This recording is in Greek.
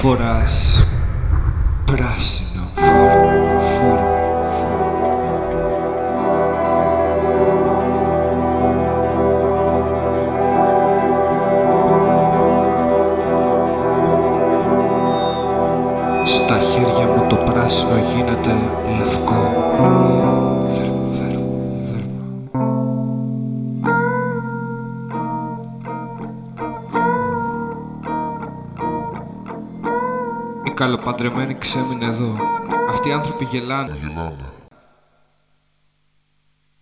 φοράς πράσινο φόρο. Στα χέρια μου το πράσινο γίνεται λευκό. Οι καλοπαντρεμένοι ξέμεινε εδώ. Αυτοί οι άνθρωποι γελάνε.